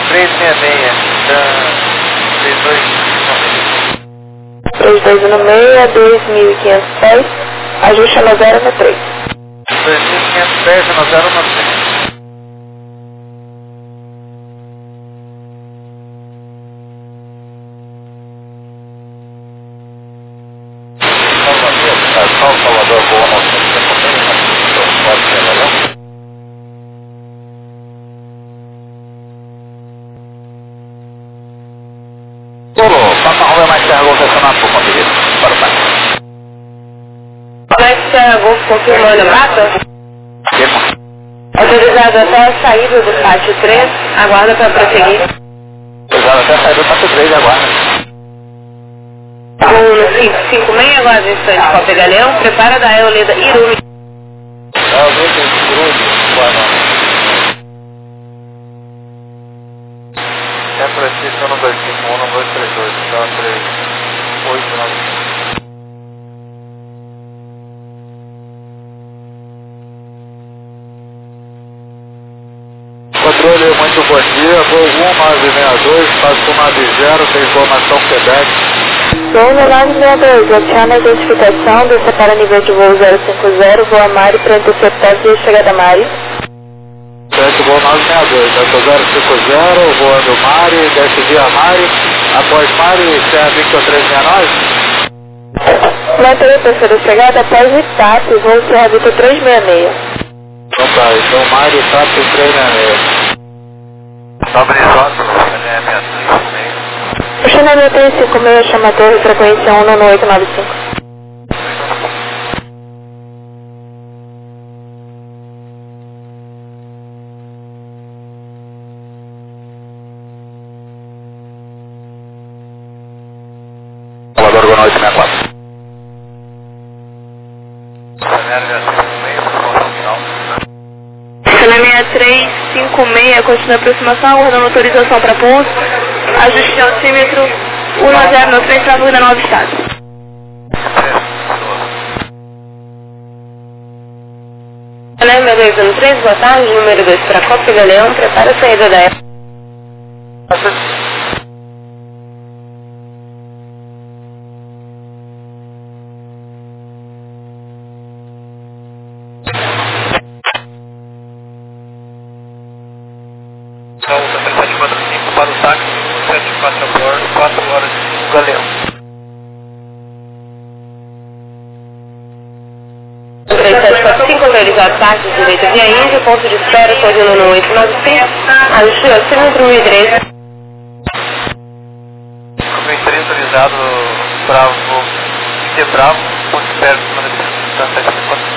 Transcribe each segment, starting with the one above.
366 da 32 no meio, 2.500 pés, ajuste a 0 no 3. 2.500 pés no 0 no 3. Salvador, boa noite. Passa a rua mais terra, vou estacionar por uma beleza. Para o pai. Alex Golf confirmando mata. Autorizado até a saída do pátio 3, aguarda para prosseguir. Autorizado até a saída do pátio 3, aguarda. Com 556, aguarda o instante, Copa Galeão, prepara da Eoleda Irumi. Eoleda Irumi, boa noite. Centro Francisco no 251, no 232, então 3895. Controle, muito bom dia, voo 1962, espaço 90, tem informação Quebec. Voo 962, obtendo a identificação, desce para nível de voo 050, voa Mari para interceptar via chegada Mari. Certo, voo 962, desce 050, voando Mari, desce via Mari, após Mari, Serra Victor 369. Mantenha a terceira chegada após o TAP, voo Serra Victor 366. Então tá, então Mari, TAP 366. Nobre Sócio, o Xanamento 356 chama a torre, frequência 19895. Salvador, boa noite, 64. Xanamento 356, continua a aproximação, aguardando autorização para pouso, ajuste altímetro 10 na frente, na 9 estado. Xanamento 213, boa tarde, número 2 para Copa Galeão, prepara a saída da época. Então, 7745 para o táxi, 74 a bordo, 4 horas de Galeão. 3745, autorizado táxi, direito via Índia, ponto de espera, Torino no 895, ajuste altímetro 1013. 1013 autorizado, Bravo, Índia Bravo, ponto de espera, cima da 754.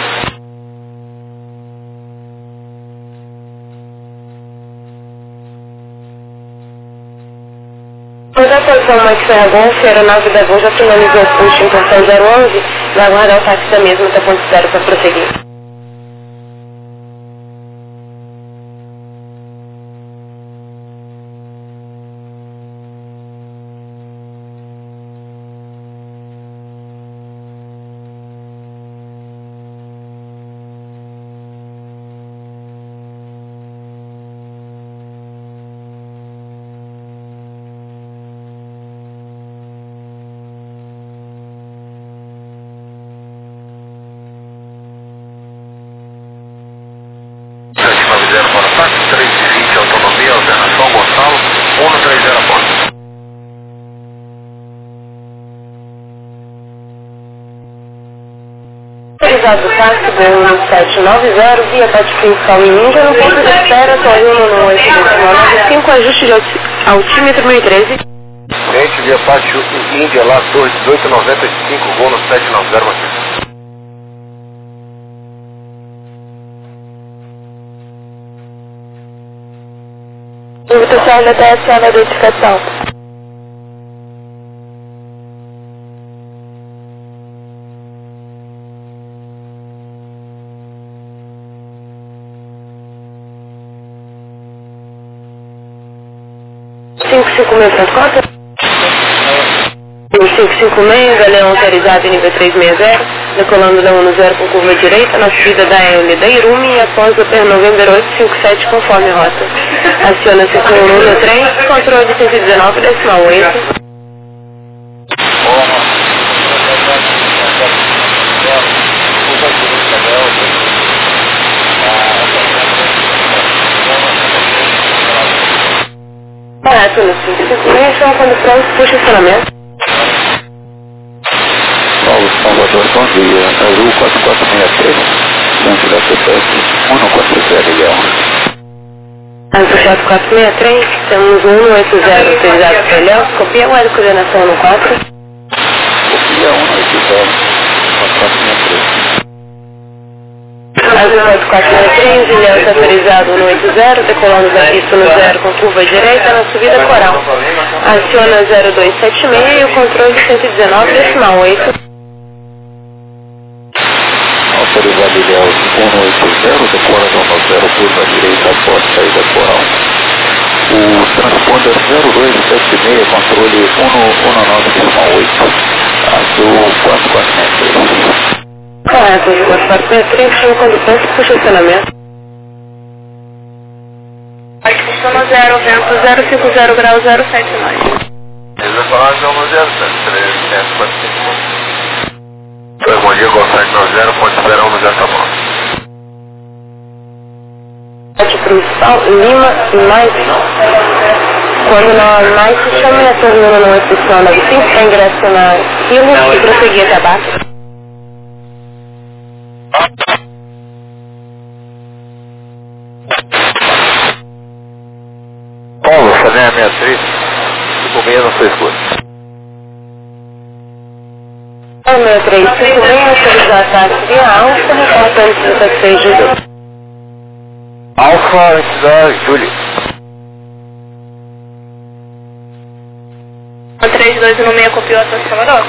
Toda a posição mais Serra Golf, a aeronave da Gol já finalizou o push em posição 011, vai aguardar o táxi da mesma até ponto 0 para prosseguir. Para o táxi, 320 autonomia, alternação Gonçalo, 130 a bordo. Autorizado o táxi, voo 790, via táxi principal em Índia, no ponto de espera, Torino no 895, ajuste de altímetro 1013. Gente, via pátio Índia, lá, torre 1895, voo no 790, Matheus. Invitação da TSA na identificação. O 556, Galeão autorizado em nível 360. decolando da 10 com curva direita, na subida da L da Irumi e após o Per November 857 conforme rota. Aciona-se com o número 3, controle 119,8. Correto, no 556, chama quando pronto, puxa o estacionamento. Paulo Salvador, bom dia. Azul 4463, centro da CPF 140 Miguel. Azul 4463, temos 180 utilizado por Léo. Copia o de coordenação no 4. Copia 180, 4463. Azul 4463, Léo está autorizado no 80, decolando da pista no 0 com curva direita na subida coral. Aciona 0276 e o controle 119,8. Autorizado Léo 180, decolando no 0 curva direita após saída coral. O transponder 0276, controle 119,8. Azul 4463. Correto, Azul 4463, chama quando pronto, puxa o estacionamento. Sono 0, vento 050 grau 079. Decolagem 107, 345. Bom dia, Golfete 90, ponte 01 no Jacamão. Principal, Lima e mais. Quando na mais se chama a torre 195 para ingresso na fila e prosseguir até abaixo. Paulo, Salinha 63, 56 no seu escuro. 6356, autorizar a taxa via Alfa, reportando 36 de julho. Alfa antes da Júlia. 3216 copiou a taxa Salvador.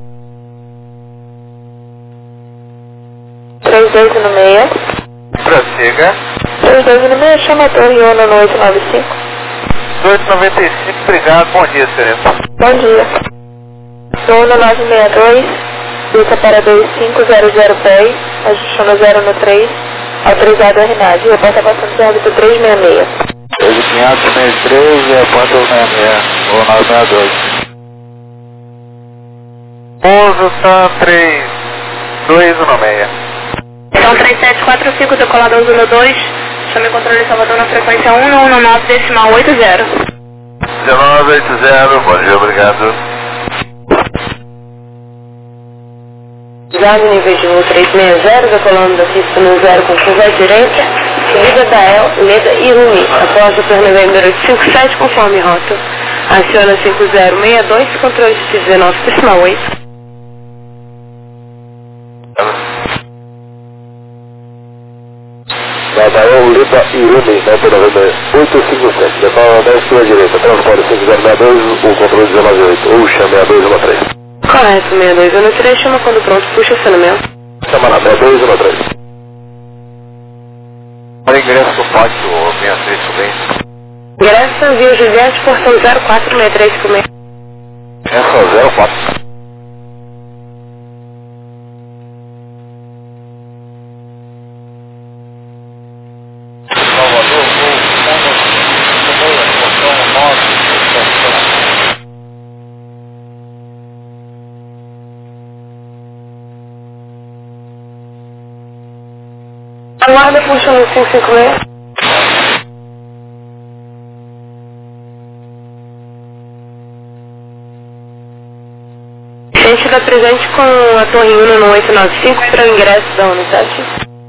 3216. Prossiga. 3216, chama a torre 19895. 295, obrigado, bom dia, Serena. Bom dia. 1962, pista para 250010, ajustando 0 no 3, autorizado a RNAD, reporta passando de óbito 366. 563 e a ponta 66, ou 962. Pouso Tan 3216. Então 3745, decolador 02, chame controle Salvador na frequência 119,80. 1980, bom dia, obrigado. Já no nível de voo 360, decolando da pista no 0 com curva à direita, subida da Leda e Rumi, após o Per November 857 conforme rota. Aciona 5062, controle 119,8. Nadael Leda e Rumi, Delta November 857, decola 10 pela direita, transporte 5062, o controle 198, ou chame a 213. Correto, 6213, chama quando pronto, puxa o estacionamento. Chama na 6213. Para ingresso do pátio 63 Studente. Ingresso Via Juliette, portão 046356. É só 04. Salvador, Aguarda funcionando 556. Gente da presente com a torre 1 no 895 para o ingresso da unidade.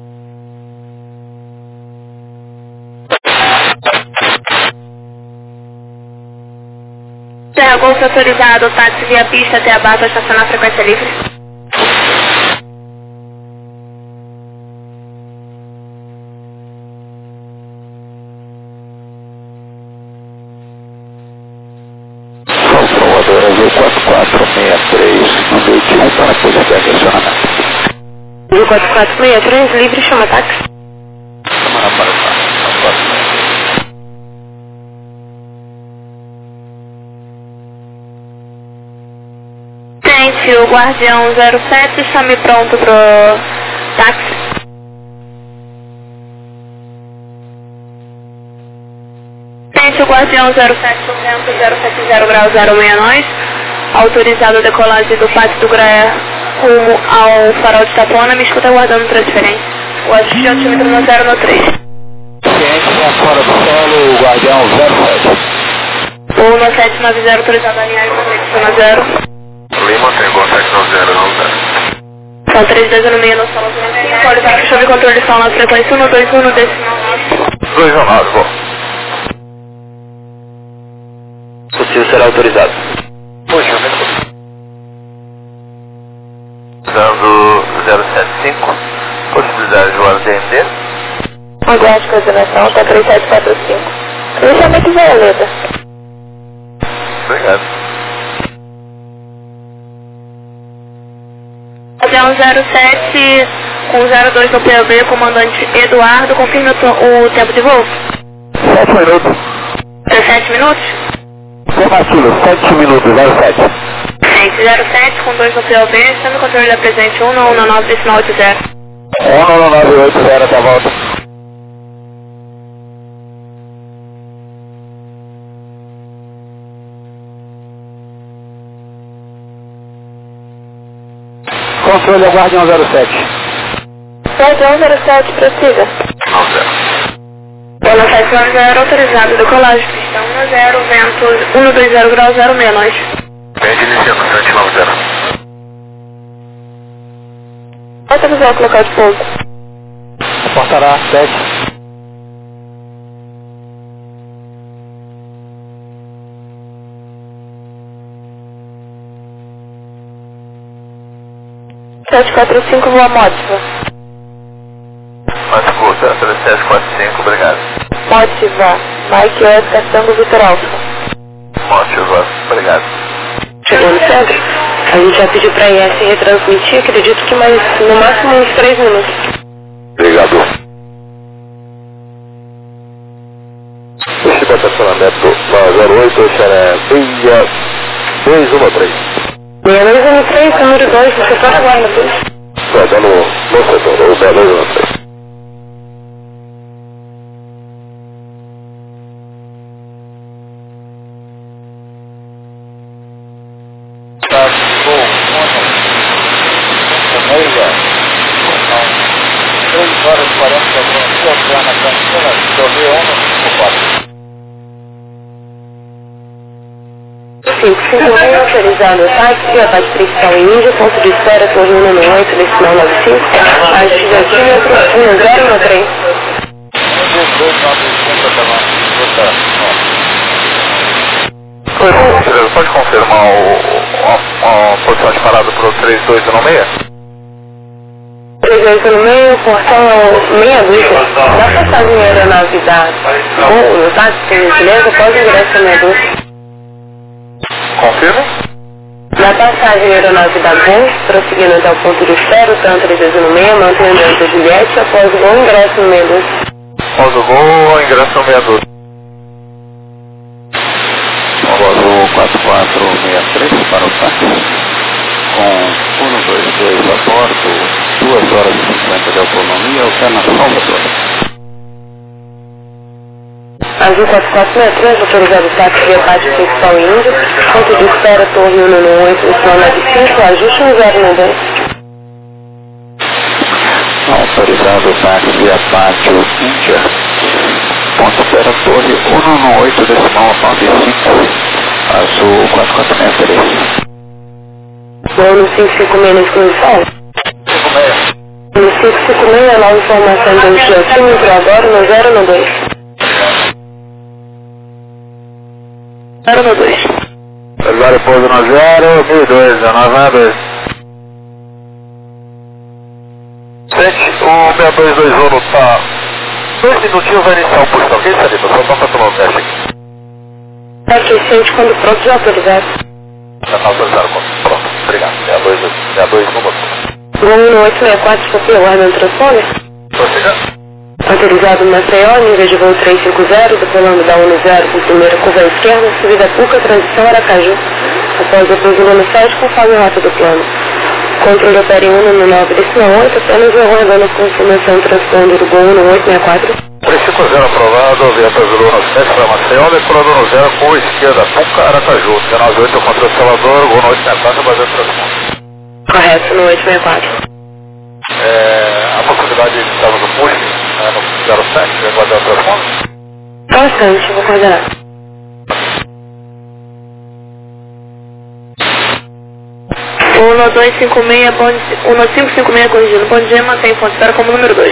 Terra Golf autorizado, táxi via pista até a base, estacionar frequência livre. Salvador Azul 4463, no meio de 1 para poder estacionamento. Do 4463, livre, chama táxi. Semana para cá, Gente, Tente o Guardião 07, chame pronto pro táxi. Tente o Guardião 07, 070 grau 069, autorizado a decolagem do Pátio do Graé rumo ao Farol de Itapuã, me escuta aguardando transferência. O assistente altímetro no 093. Ciência fora do solo, Guardião 07. O 9790 autorizado a alinhar e conexão na 0. Lima tem contato no 0, não dá. São 3 no meio no solo 05, autorizado chave controle de som na frequência 121 decimal 9. 219, bom. Possível será autorizado. Puxa, usando 075, possibilidade de ordem atender. Aguarde coordenação, tá 3745. Eu chamo aqui Violeta. Obrigado. Avião 07 com 02 no POB, comandante Eduardo, confirme o tempo de voo. 7 minutos. 17 minutos? Afirmativo, 7 minutos, 07. Gente, 07 com 2 no POB, estando o controle da presente 119 decimal 80. 19980, até a volta. Controle da Guardião 07. Guardião 07, prossiga. Não, 0. Boa 790, autorizado, decolagem, pista 10, vento 120 grau 069. Vende iniciando, 790. Pode avisar o local de pouso. Portará 7. Sete 745, voa Mótiva. Mais curta, 3745, obrigado. Mótiva, Mike Oscar, Tango Vitor Alfa. Mótiva, obrigado. Chegou no centro? A gente já pediu pra IS retransmitir, acredito que mais, no máximo uns 3 minutos. Obrigado. Esse estacionamento na 08, será 6213. 6213, número 2, no setor agora, 2. Vai dar no setor, o 6213. Autorizado o táxi, a parte principal em Índia, ponto de espera, torre 198, decimal 95, agente altímetro 1093. Oi, pode confirmar a posição de parada para o 3216? 3216, portão meia dúzia. Na passagem aeronave da no táxi, por gentileza, pode ingresso meia dúzia. Confirma? Na passagem aeronave da Gol, prosseguindo até o ponto de espera, o TAM 316, mantendo a Juliette, após o gol, ingresso no meia dúzia. Após o gol, ingresso no meia dúzia. Após o 4463 para o táxi, com 122 a bordo, 2 horas e 50 de autonomia, Alcana Salvador. Azul 4463, autorizado o táxi via parte principal em Índia, ponto de espera, torre 198, decimal 95, ajuste 1092. Autorizado o táxi via pátio Índia, ponto de espera, torre 118, decimal 95, Azul 4463. No 556 na exclusão? 56. No 556, a nova informação do altímetro agora no 092. 092. Agora pouso no 0, 1002, 092. Gente, o 6221 tá 2 minutinhos, vai iniciar o puxão, ok, Salita? Só para tomar um teste aqui. Tá aquecente quando pronto, já autorizado. Já tá autorizado, pronto, obrigado. 62 no motor. Gol 864, copia, aguardando transponder. Prossiga. Autorizado no Maceió, nível de voo 350, decolando da 10 com primeira curva à esquerda, subida Puca, transição Aracaju. após a pouso no 7, conforme a rota do plano. Controle opera em 199 decimal 8, apenas aguardando a confirmação transponder do Gol 1864. 350 aprovado, Vieta Zulu no 7 para Maceió, decolador no 0 com esquerda, Punca, Aracaju, 198, controle Salvador, Gol 864, baseado transponder. Correto, no 864. A possibilidade de estarmos no push, no 07, aguardar o transponder? Bastante, vou coordenar. O 1556 corrigindo, ponto G, mantém ponto espera como número 2.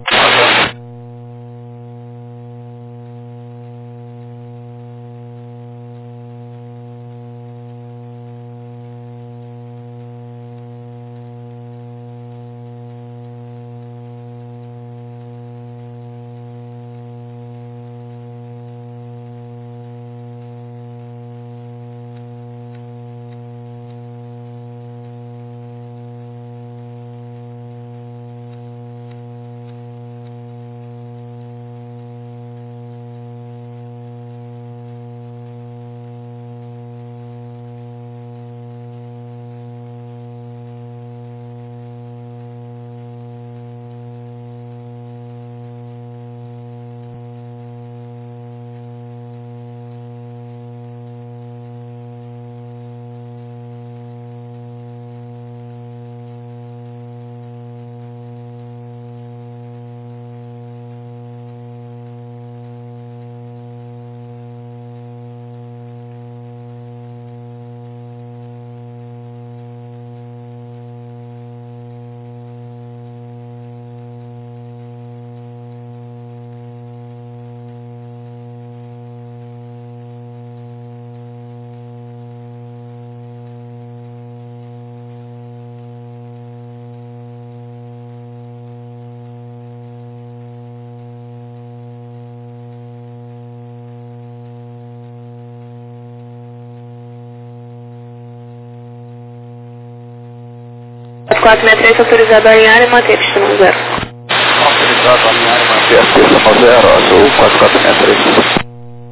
Quatro 463 autorizado a alinhar e manter pista 0. Autorizado a alinhar e manter a pista 0, azul 4463.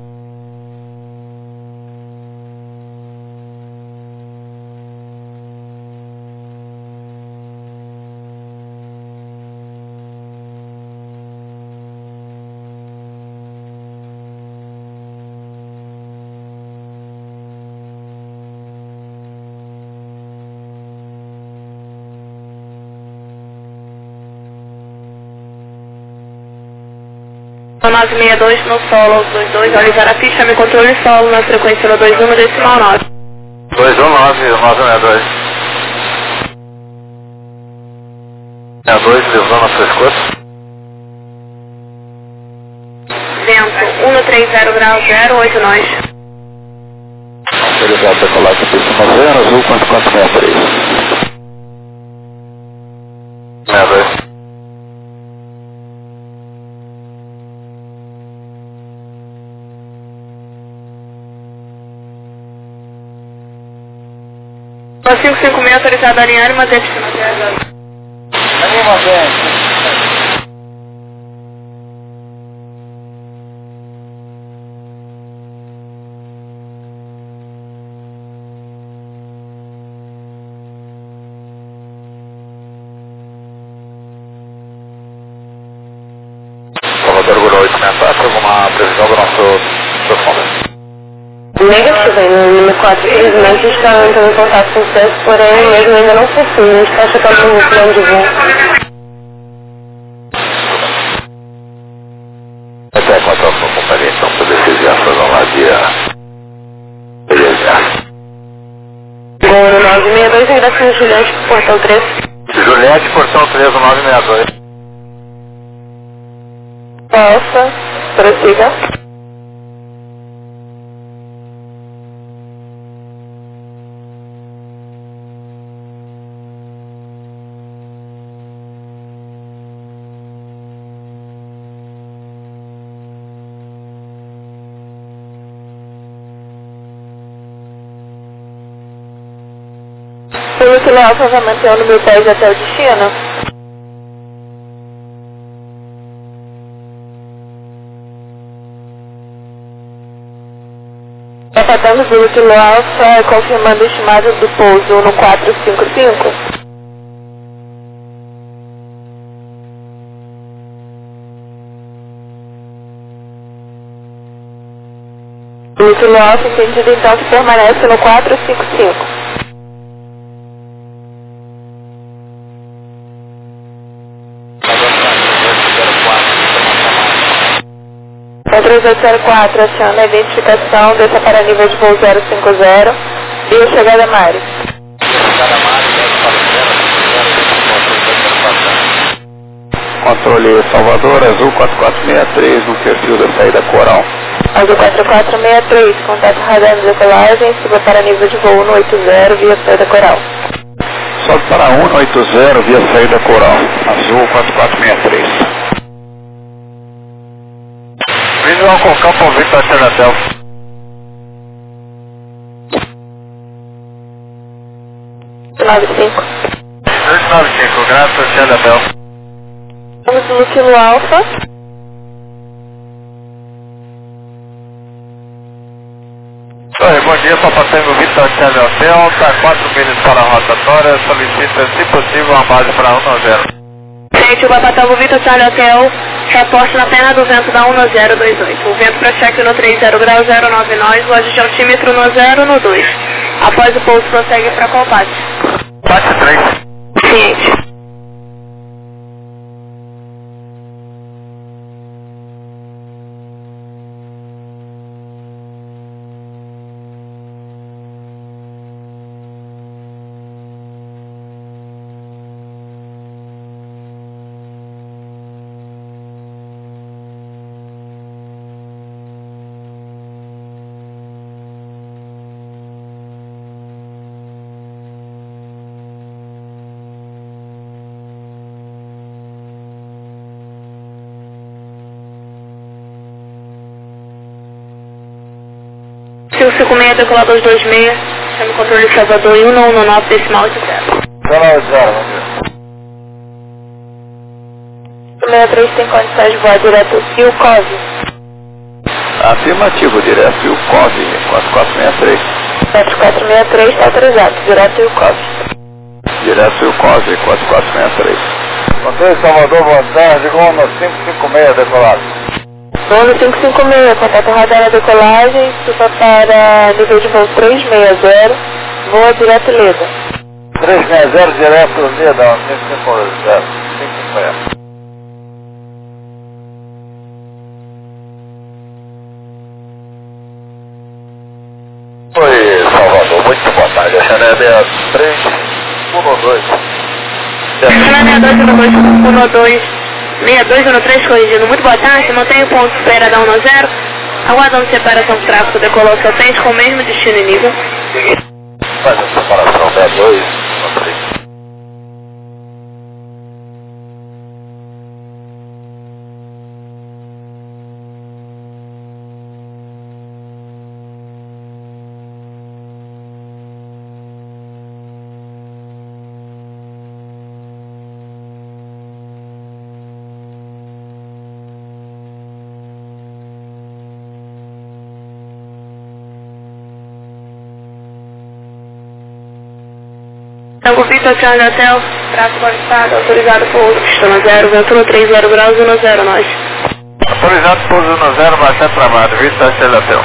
No 962 no solo 22, realizar a pista, me controle solo na frequência no 21 decimal 9. 219, 962. 62, divisão na sua escuta. Vento 130 grau 08 nós. Autorizado a decolar a pista 0, azul 4463. 62. No 556 autorizado a alinhar e manter pista 0. Anima, gente. Salvador Guru 864, alguma previsão do nosso fundo? Negativo, no número 4, infelizmente está entrando em contato com vocês, porém mesmo ainda não possui, a gente está checando o plano de voo. Até com a sua companhia, então, para decidir a sua lá de beleza. Gol no 962, ingresso Juliette, portão 3. Juliette, portão 3, 962. Possa, prossiga. Pelo que Leal vai manter o número 10 até o destino. Capatamos do Kilo Alfa, confirmando o estimado do pouso no 455. O Kilo Alfa, entendido então, que permanece no 455. O 3804, aciona a identificação, desça para nível de voo 050, via chegada Mari. Controle Salvador, Azul 4463, no perfil da saída Coral. Azul 4463, contato radar de decolagem, suba para nível de voo 180, via saída Coral. Sobe para 180, via saída Coral. Azul 4463. Visual com campo Victor Charlotel. 95. 295, graças Charlotel. Vamos no Kilo Alfa. Oi, bom dia, Papatango Victor Charlie Hotel, está 4 milhas para a rotatória, solicita, se possível, uma base para 190. Gente, o Papatango Victor Charlie Hotel, reporte na perna do vento da 1028. O vento para cheque no 30 grau 09 nós, loja de altímetro no 0 no 2. Após o pouso, prossegue para qual parte? Parte 3. Ciente. Sil 56, decolador 26, chama o controle de Salvador e 119, decimal de 0. 63 tem condições de voar direto Sil Cove. Afirmativo, direto e o COV, 4463. 4463 está autorizado, direto Sil Cove. Direto e o COV, 4463. Controle Salvador, boa tarde, Gono 556, decolado. Gono 556, contato radar na decolagem, suba para nível de voo 360, voa direto Leda. 360, direto Leda, 550, 550. Oi, Salvador, muito boa tarde. A Chanel 6312. Chanel 6212, 6213 corrigindo. Muito boa tarde, mantenha o ponto espera da 10, aguardando separação do tráfego, decolou seu frente com o mesmo destino e nível. Faz a separação 62, 13. Tango Victor Charlie Hotel, tráfego avançado, autorizado pouso, pistona 0, vento no 30 graus 10 nós. Autorizado pouso 10, bastante travado, Victor Charlie Hotel.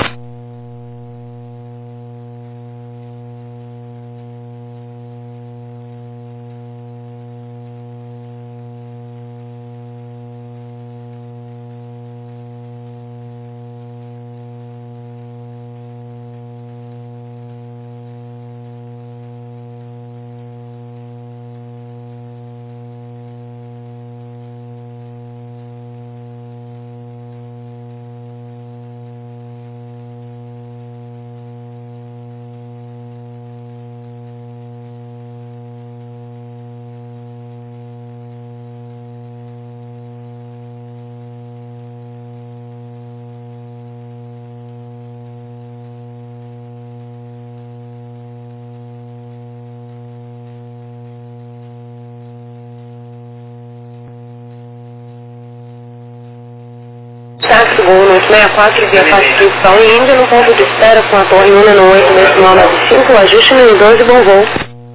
64 via Constituição e Índia no ponto de espera com a torre Una no 8 decimal mais 5, ajuste no 12, bom voo.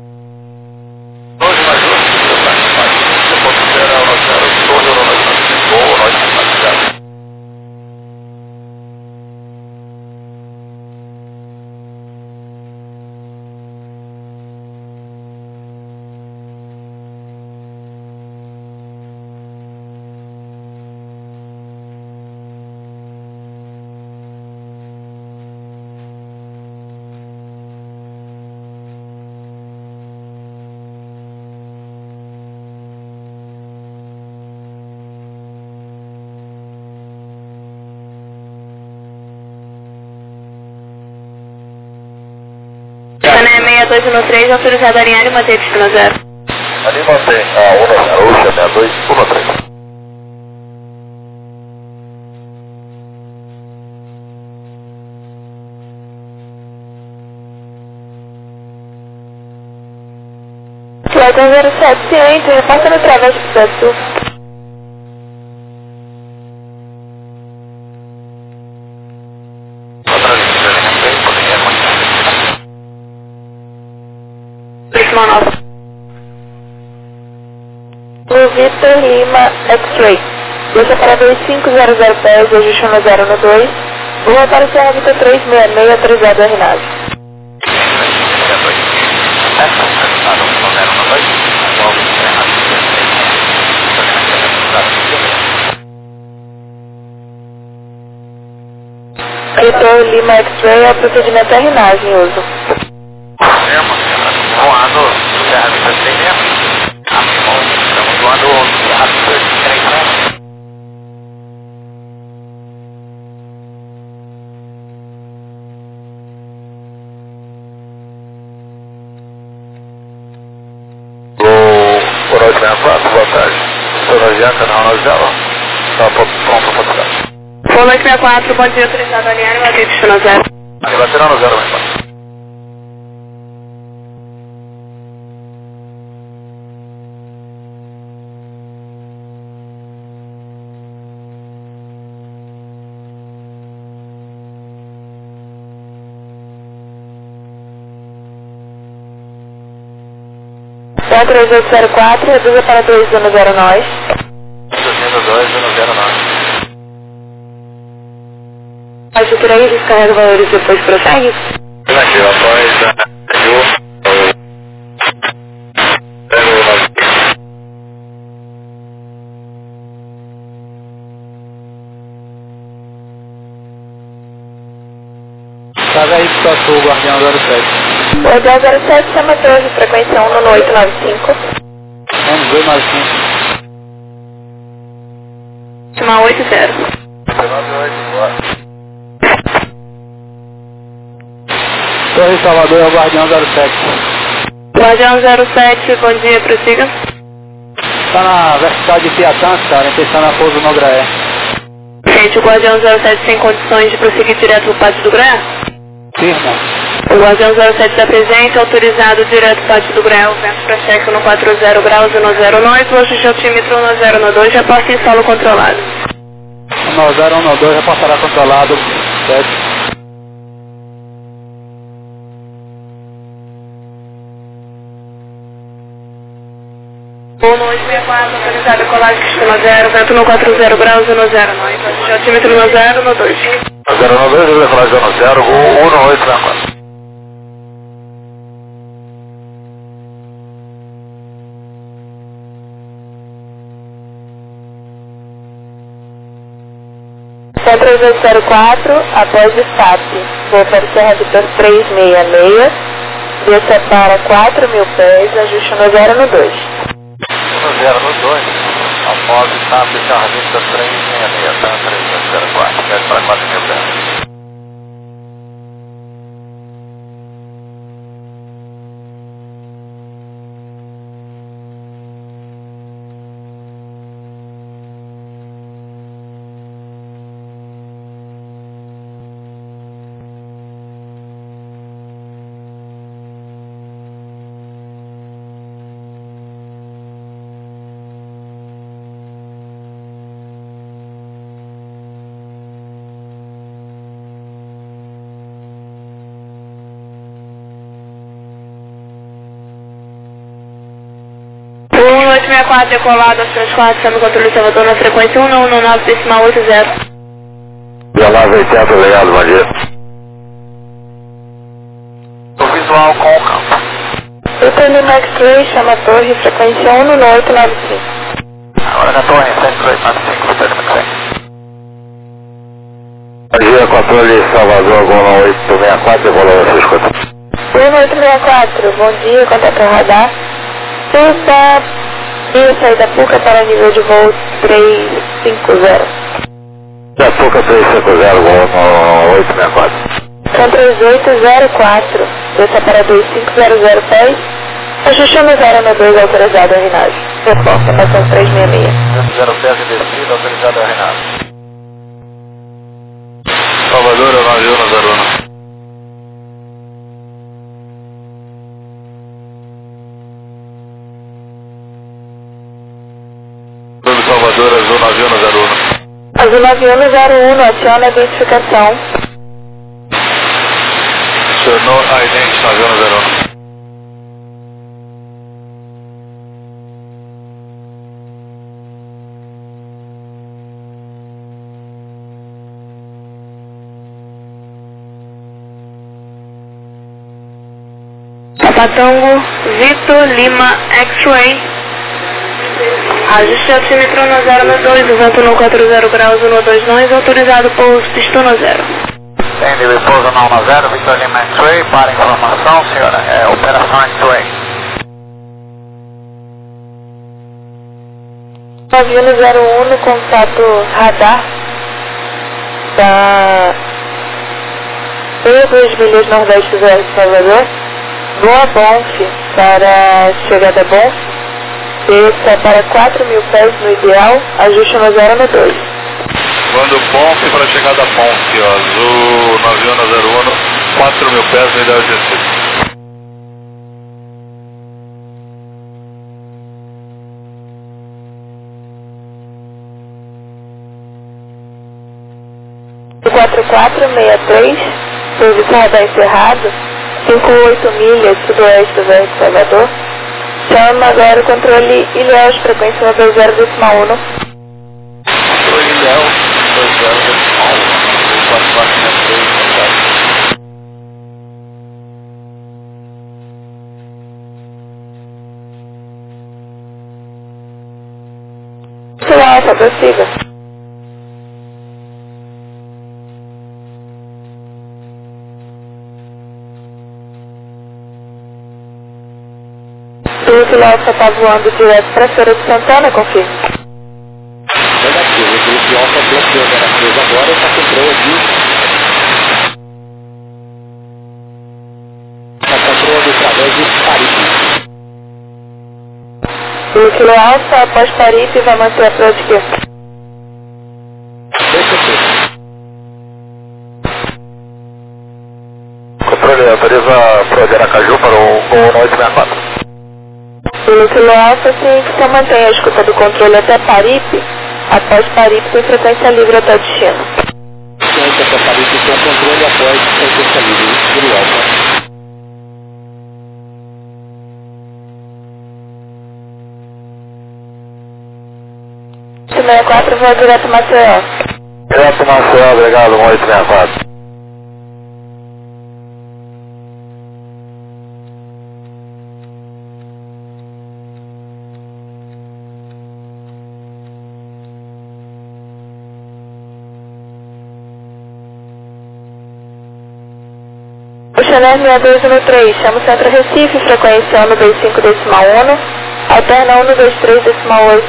12 mais 1, eu posso esperar o nosso torre Una mais 5, ou nós compartilhamos. Sané 6213, autorizado a alinhar e manter destino 0. Ali mantém a 16213. Flight 07, ciente, repassa no travesti do Sul. No Victor Lima X-Ray. Deixa para 250 pés, ajuste no 0 no 2. Vou para o Serra Victor 366, autorizado a RNAV. Victor Lima X-Ray é o procedimento RNAV em uso. Voando Serra Victor 366. Estamos voando Serra Victor 366. O Coral 64, boa tarde. Sonoria, canal 90. Está pronto para passar. Boa noite, 64, bom dia, autorizado a alinhar e manter destino 0. Ali lateral no 0, mais baixo. Então, 3804, reduza para 310 nós. 202, 109. Acho que aí descarrega valores depois prossegue. Aqui, após Sabe aí que passou o Guardião 07. Guardião 07, chama torre, frequência 1 no 895. Vamos ver mais 5. Chama 80. 98, Torre Salvador é o Guardião 07. Guardião 07, bom dia, prossiga. Está na vertical de Piatã, cara, intenção a pouso no Graé. Gente, o Guardião 07 tem condições de prosseguir direto pro pátio do Graé? Firma. O Guardião 07 está presente, autorizado direto pro pátio do Graé, o vento para cheque no 40 graus e no 0 nós, o ajuste altímetro no 0 no 2, reporte em solo controlado. No 0 no 2 já passará controlado. 7. Boa noite, 64, autorizado a colagem Cristina 0, vento no 40 graus e no 0 nós, ajuste altímetro no 0 no 2. 092, eu vou falar 0, 118, Então, 3804, após o SAP, vou para o Serra Victor 366, desça para 4.000 pés, ajuste no 0 no 2. 0 no 2, após o SAP, Serra Victor 366, tá? 3804, desce para 4.000 pés. 164 decolado, aos 4, chama o controle Salvador na frequência 1119,80. Olá, 80, obrigado, bom dia. O visual com o campo. Hotel Lima X-Ray, chama a torre, frequência 11895. Agora na torre, 7295, você me tem. Bom dia, controle Salvador, Goma 864, decolou, você escuta. 1864, bom dia, contato ao radar. Pista e saída PUCA para nível de voo 350. Da PUCA 350, Goma 864. São 3804, desça para 2500 pés, ajuste no 092 autorizado a Rinaldi. Resposta, passão 366. 010 de descida, autorizado a Renato. Salvador, 9101. Salvador, Azul 9101. Azul 9101, aciona a identificação. Acionou a idente 9101. Papatango, Vitor Lima X-Ray. Ajuste oxímetro no 092, o vento no 40 graus, 129, autorizado pouso, pistona 0. Tem de repouso na 10, Victor Lima X-Ray, para informação, senhora, é operação X-Ray. 9101 no contato radar da 2 milhas nordeste do Salvador. Boa Bonf para chegada Bonf. Desça para 4.000 pés no ideal, ajuste no 092. Quando Ponce para chegada a Ponce, ó, Azul 9101, 4.000 pés no ideal de descida. O 4463, serviço radar encerrado, 58 milhas sudoeste do Velho Salvador. Chama agora o controle Ilhéus, frequência 20,1. Controle Ilhéus, 20,1, 4463, Alfa, prossiga. O Alfa está voando direto para a Feira de Santana, confirma. Negativo, o grupo Alfa bloqueou a natureza agora e está controle aqui. Está controle através de Paripe. O Kilo Alfa, após Paripe, vai manter a prova de quê? Controle autoriza para de Aracaju para o Gol 864. O Kilo Alfa, sim, que se mantém a escuta do controle até Paripe. Após Paripe, tem frequência livre até o destino. Ciência até Paripe com controle após frequência livre. Kilo Alfa. O 64 voa direto Maceió. Direto Maceió, obrigado, 864. O Chanel 6213, chama o Centro Recife, frequência 125,1, alterna 123,8.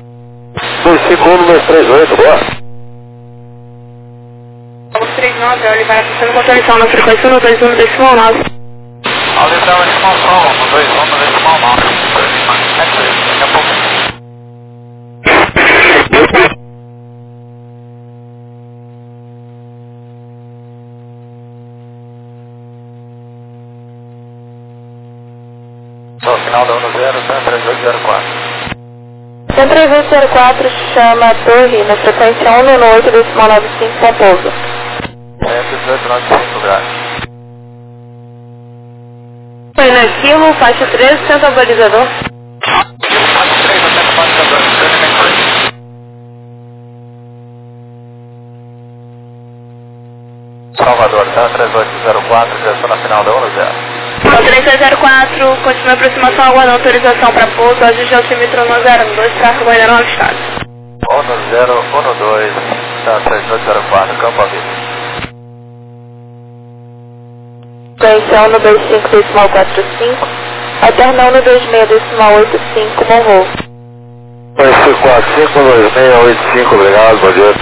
251-238, boa. 39, ele vai acessando controle na frequência 121,9. Audição expansão, 121,9. Daqui a pouco. No final da 10, 3804. 13804 chama a torre na frequência 118,95 com pouso. 1895 graus. Foi naquilo, faixa 13, centro balizador. Faixa 3, até Salvador, tá? 3804, direção na final da 10. 3604, continua a aproximação, aguardando autorização para pouso, ajuste altímetro no 02, tráfego ainda não avistado. 1012, tá? 3804, campo aviso. Atenção no 25,45, alternando no 26,85, Morro. 2545, obrigado, bom dia.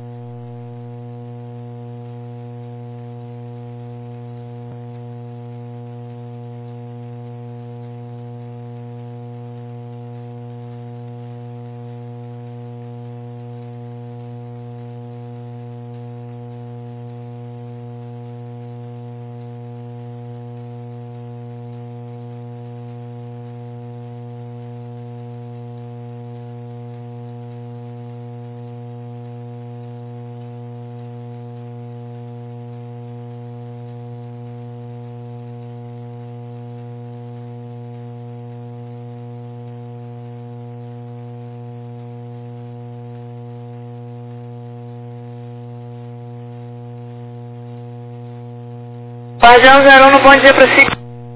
Guardião 01, bom dia para si.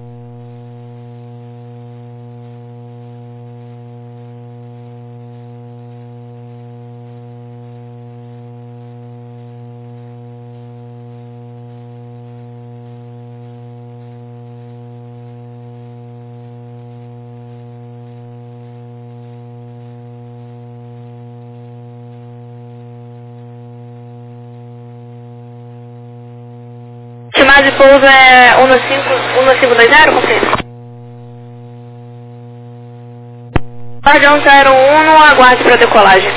Estimado de pouso é 1520, confirma. Guardião 01, aguarde para decolagem.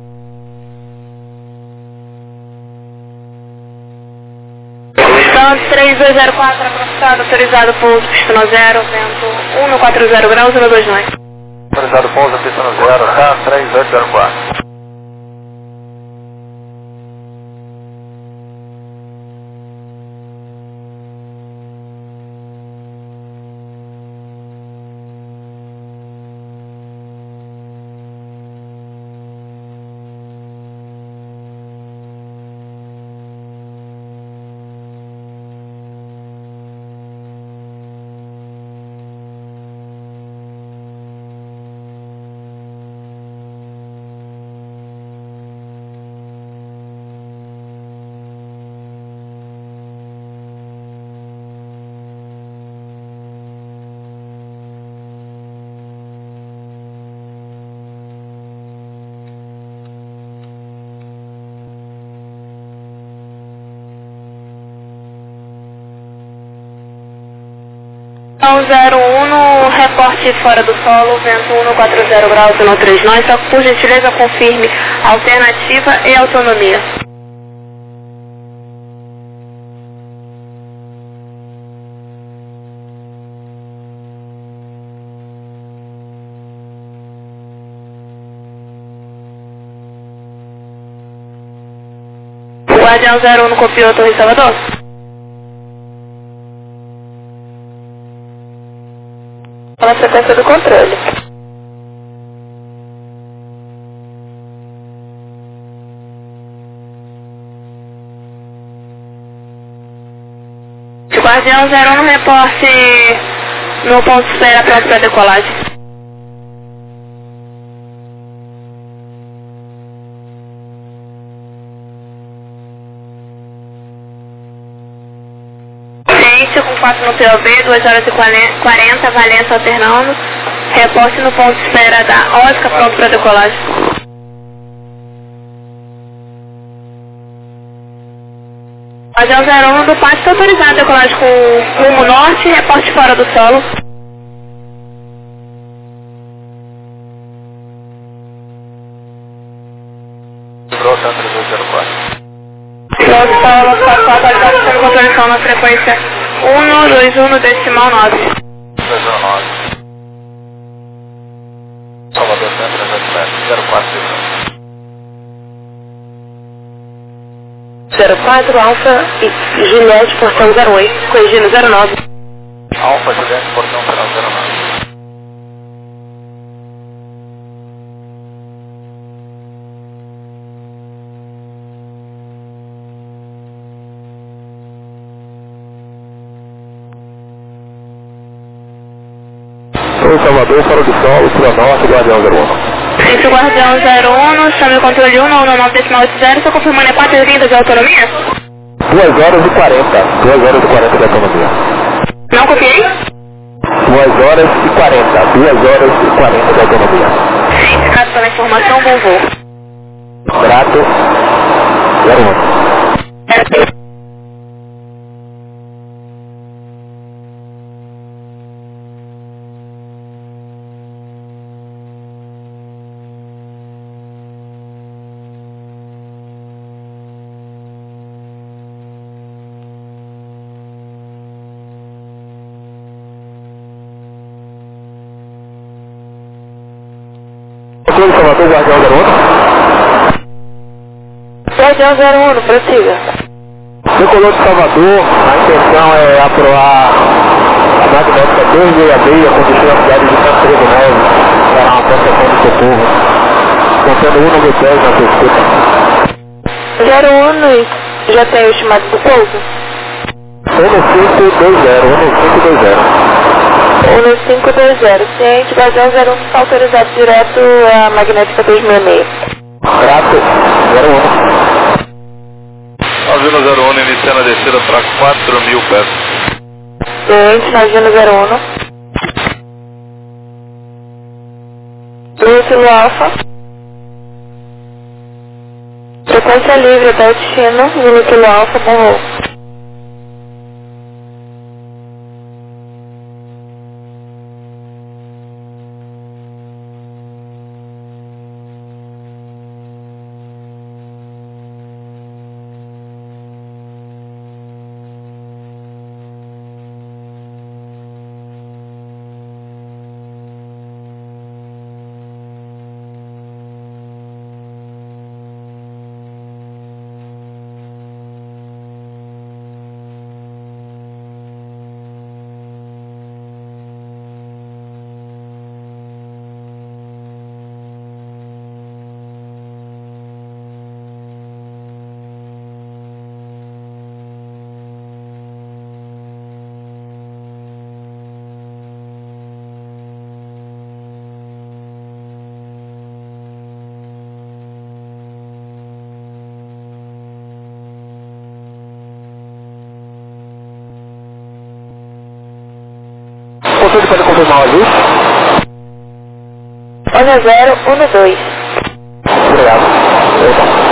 Santos 3204, aproximado, autorizado pouso, pista no 0, vento 140 graus, 129. Autorizado pouso, pista no 0, tá? 3804. Então 01 no reporte fora do solo, vento 140 graus, 139, só por gentileza confirme alternativa e autonomia. Guardião 01 no copiou Torre Salvador? Na frequência do controle. Guardião 01 no reporte no ponto de espera pronto para decolagem. Ciência com 4 no POV, 2h40, Valença alternando. Reporte no ponto de espera da Oscar pronto para decolagem. Guardião 01 do pátio está autorizado a decolagem com rumo norte, reporte fora do solo. Livrou, tá? 3804. Fora do solo, 44, sendo controle na frequência 121 no decimal 9. 309. Salvador, Centro 04. 04 Alfa e Juliette, portão 08, corrigindo 09. Alfa, Juliette, portão 09. Oi, Salvador, Faro de Sol, Sul Norte, Guardião 01. Centro Guardião 01, chame o controle 1, 99,80, estou confirmando, é 4h30 de autonomia? 2h40. 2h40 de autonomia. Não copiei? 2h40. 2h40 de autonomia. Obrigado pela informação, bom voo. Grato. 01. Oi, Salvador, Guardião 01. Guardião 01, prossiga. Tricolor de Salvador, a intenção é aprovar a magnética 266 com destino à cidade de Santo Pedro Neves para uma concessão de socorro, contendo 193 na pesquisa. 01, já tem o estimado do pouso? 1520. 1520. Ciente, Guardião 01 está autorizado direto a magnética 266. Grato. 01. Navio 01, iniciando a descida para 4.000 pés. Ciente, navio 01. Lúcio Alfa. Frequência livre até o destino, Lúcio Alfa, bom voo. Você pode confirmar o aviso? 1012. Obrigado. Opa.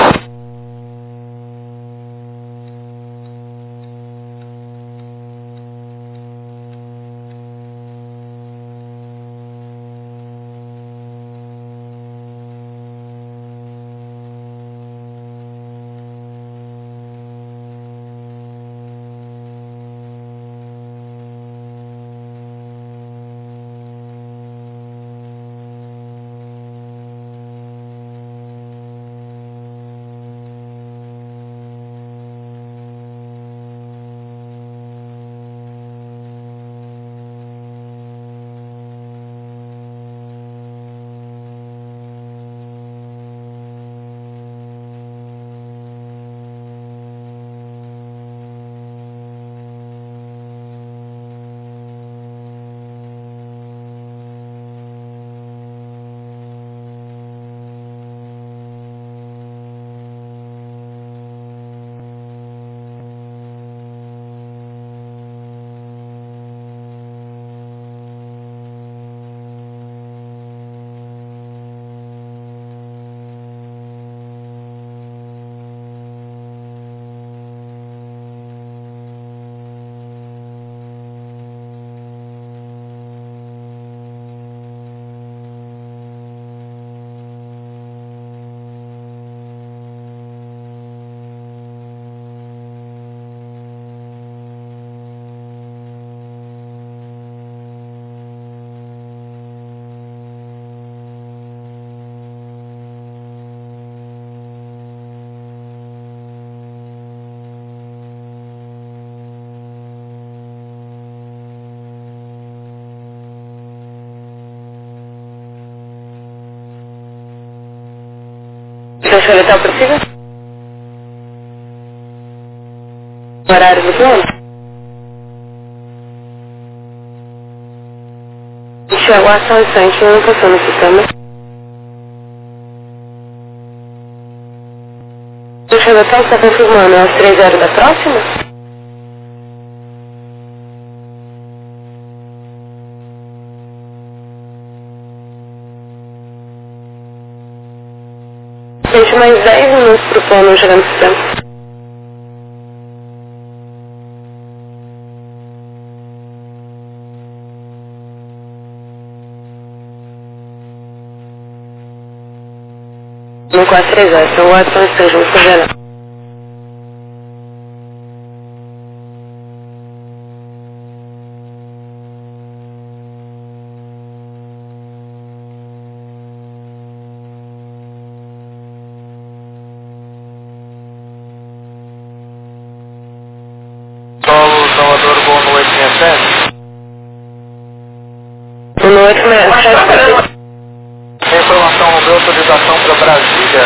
Deixa eu ver, possível? Horário do plano? Ok, aguarde só um instante, não passou no sistema. Deixa eu ver, está confirmando, é às 3 horas da próxima? Deixa mais 10 minutos para o plano chegar no sistema. No 430, então o Watson esteja no Suzana. Paulo Salvador, boa noite, 67. Boa noite, 67. Informação de autorização para Brasília.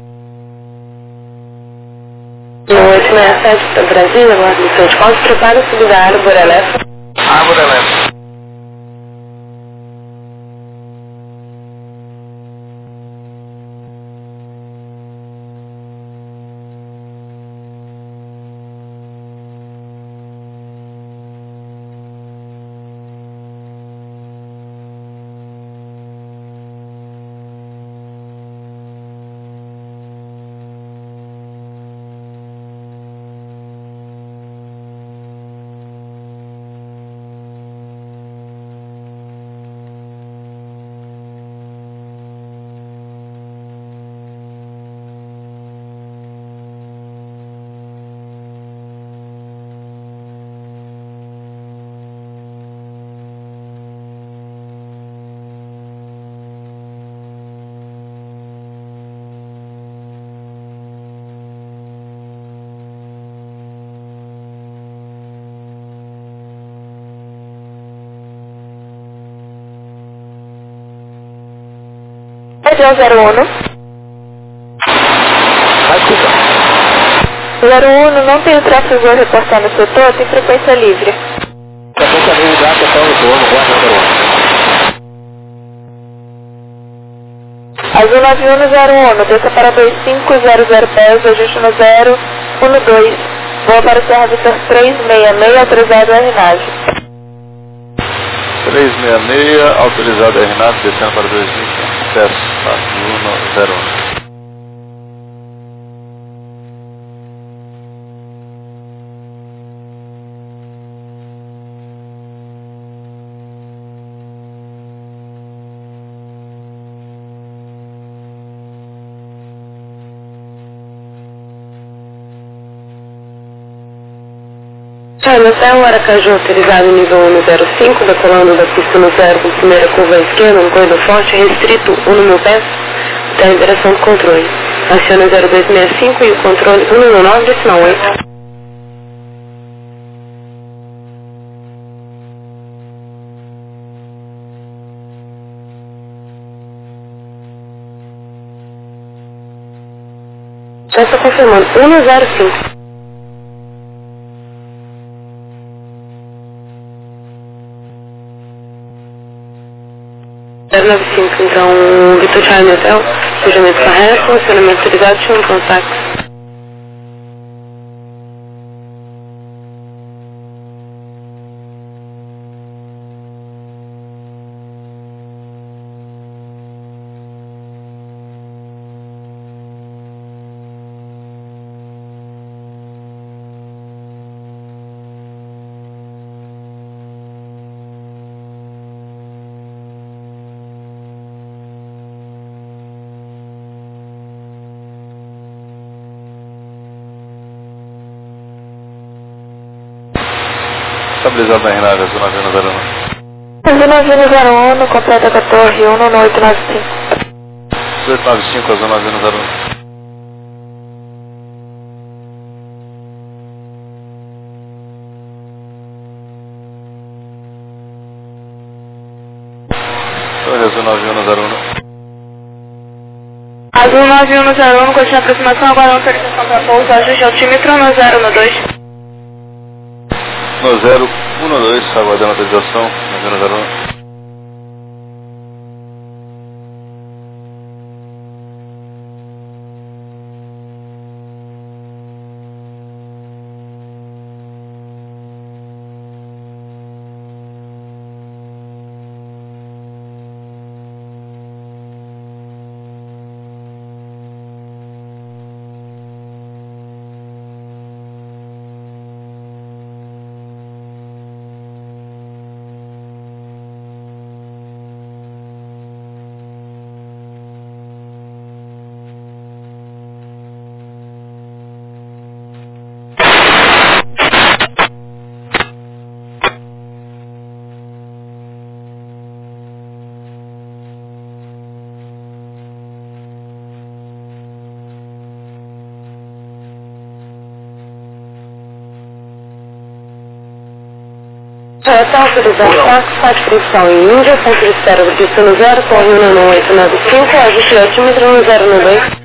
Boa noite, 67 para Brasília, aguarde no frente. Qual se prepara a subida da Árvore Elétrica? Árvore Elétrica. Região 01. Vai escutar. 01 não tem o tráfego a reportar no setor, tem frequência livre. Frequência livre da atenção do povo, guarda 01. Azul 9101, desça para 2500 pés, ajuste no 012. Voa para o Serra Vitor 366, autorizado a RNAV. 366, autorizado a RNAV, descendo para 2000. Acesso, Azul 01. No céu Aracaju, autorizado nível 105, decolando da pista no 0 com primeira curva à esquerda, um corredor forte, restrito 1 pés, da direção do controle. Aciona 0265 e o controle 119, sinal 8. Já estou confirmando, 105. 095, então, Vitor Charlie Hotel, surgimento correto, funcionamento autorizado, chama contato. Estabilizado na RNAV, Azul 9101. Azul 9101, completa 14, 1 no 895. 895, Azul 9101. Oi, Azul 9101. Azul 9101, continua aproximação, agora autorização para pouso, ajuste altímetro no 0 no 2. No 012, aguardando a autorização, 9101. Está autorizado táxi, satiscrição em Índia, ponto de espera do destino 0, corre 11895, ajuste o altímetro no 012.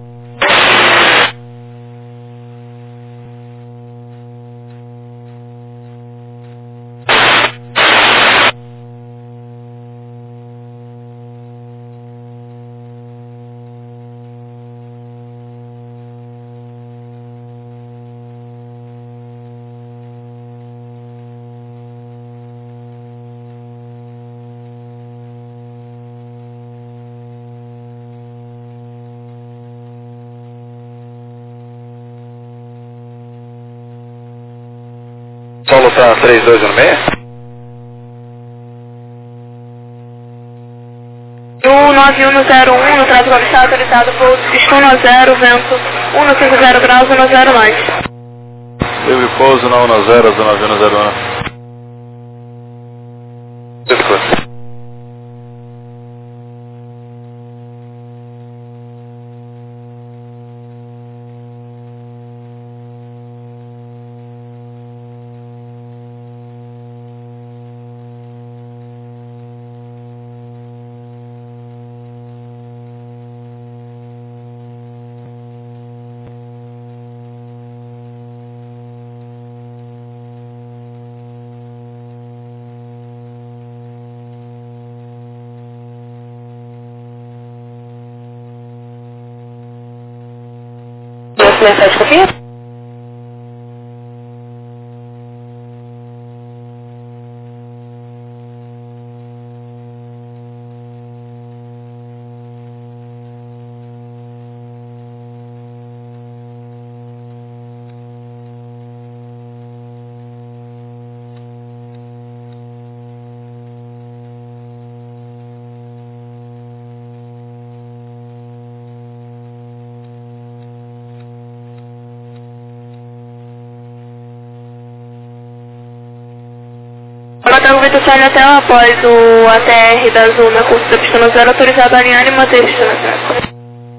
Solo está 3216? O 9101, no tráfego está autorizado por destino 0, vento 150 graus, 109. Livre pouso na 10, 9101. Desculpa. Mensagem copia? Botafogo Vitor Sônia até após o ATR da Azul na curso da pista 0, autorizado a alinhar e manter a pista 0.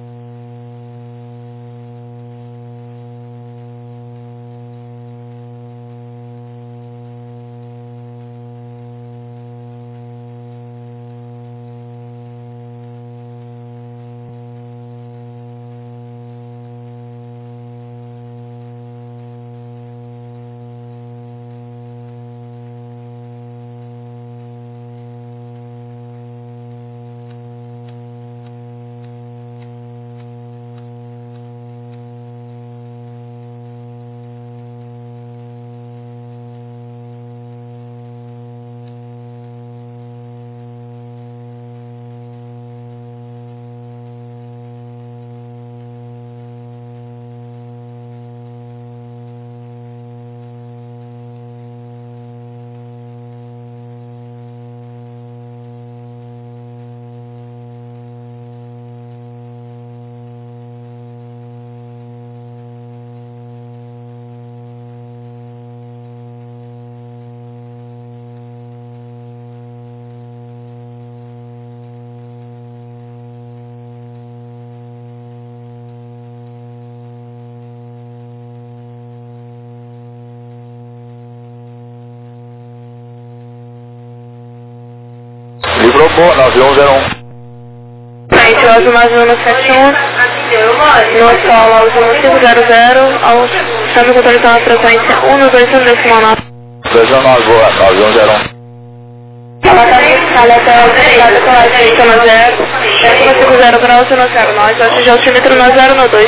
Livrou boa, 9101. Frente, Oso 9171, no solo Oso 1500, ao centro controle na frequência 121,9. 219, boa, 9101. Ela está em escala até autorizada pela pista no 0, 150 graus, 109, ajuste o altímetro no 012.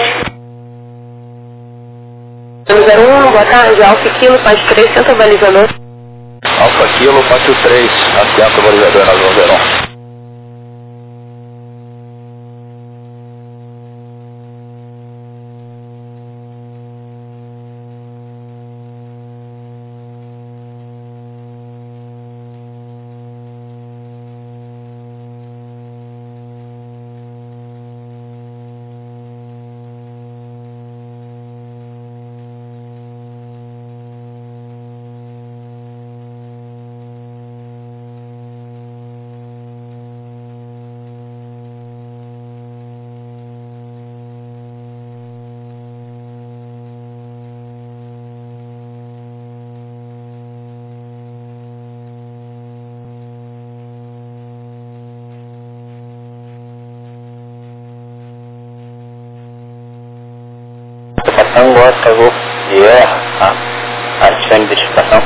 01, boa tarde, Alfa Kilo, faz 3, centro balizador. Alfa Kilo, faixa 3, assento balizador 9101. Oscar Golf Sierra, acione identificação.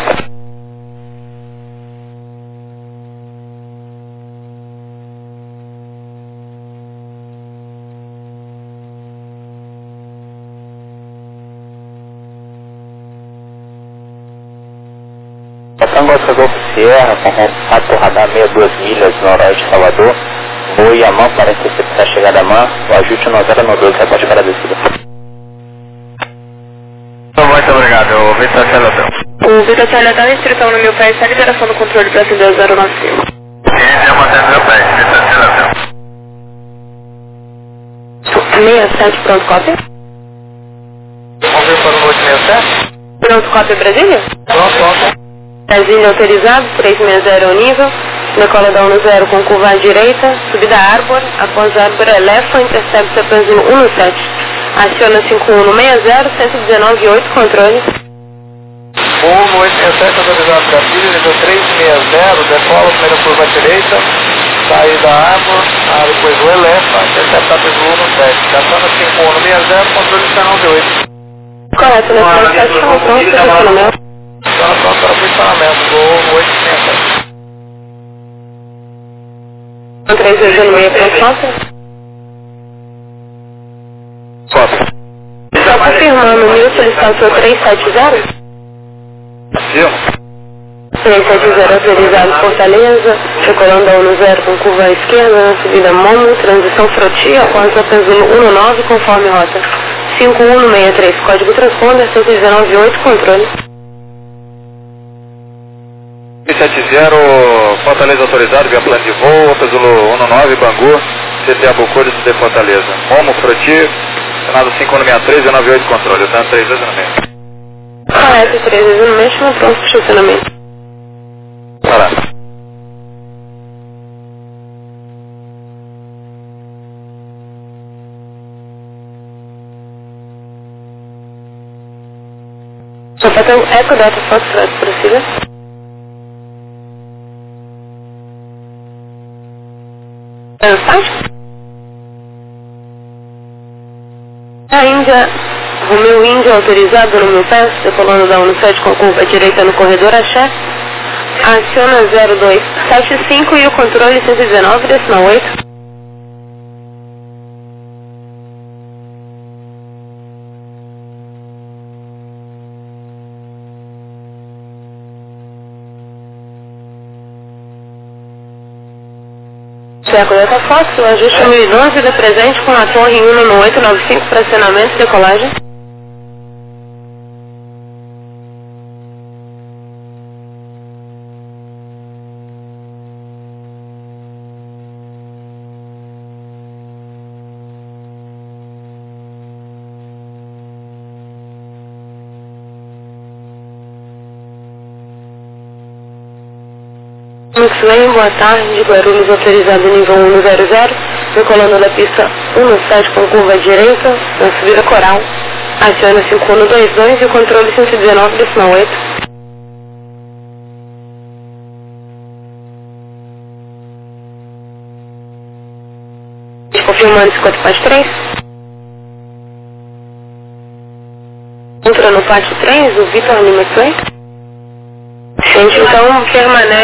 Tango Oscar Golf Sierra, com contato radar 62 milhas noroeste de Salvador, voo Yamã para interceptar a chegada a MAN, o ajuste 9092, reporte agradecido. Muito obrigado, o Vitor Celatão. O Vitor Celatão, inscrição no meu pé, está liberação do controle para acender o 095. Sim, já mantendo meu pé, Vitor Celatão. 67, pronto, cópia. Confirma para o 867? Pronto, cópia Brasília? Pronto. Brasília autorizado, 360 ao nível, decola da 10 com curva à direita, subida Arbor, após Arbor Elefa, intercepta Brasil 17, aciona 5160, 119,8, controle. Povo 867 autorizado Brasília, nível 360, decola, primeira curva à direita, saída Arbor, depois o Elefa, intercepta Brasil 17, aciona 5160, controle 198. Correto, nesse estação, pronto, estacionamento. Estação para funcionamento, voo 867. 366, pronto, cópia. Cópia. Só confirmando, o Nil solicitação 370? Sim. 370 autorizado Fortaleza, decolando a 10 com curva à esquerda, na subida Momo, transição Froti, após a Pesulo 19, conforme rota 5163, código transponder 119,8, controle. 70, Fortaleza autorizado, via plano de voo, Pesulo 19, Bangu, CTA Bucuri, CT Fortaleza. Momo, Froti, Senado 5163, 198, controle, eu tenho 3 vezes no meio. Correto, 3 vezes no mesmo, pronto para estacionamento. Pará. Só falta o Eco Delta Foxtrot, prossiga. A Índia, Romeu Índia autorizado no meu pé, decolando da 17 com curva direita no corredor Axé, aciona 0275 e o controle 119, decimal 8. Cerco Delta Fox, o ajuste 1011 da presente com a torre 19895 para acionamento e decolagem. Muxlane, boa tarde, Guarulhos autorizado nível 100, decolando da pista 17 com curva à direita, na subida Coral, aciona 5122 e o controle 119, decimal 8. Confirmando 50 para as 3. Entra no pátio 3, o Vitor Lima Play. Gente, então permanece.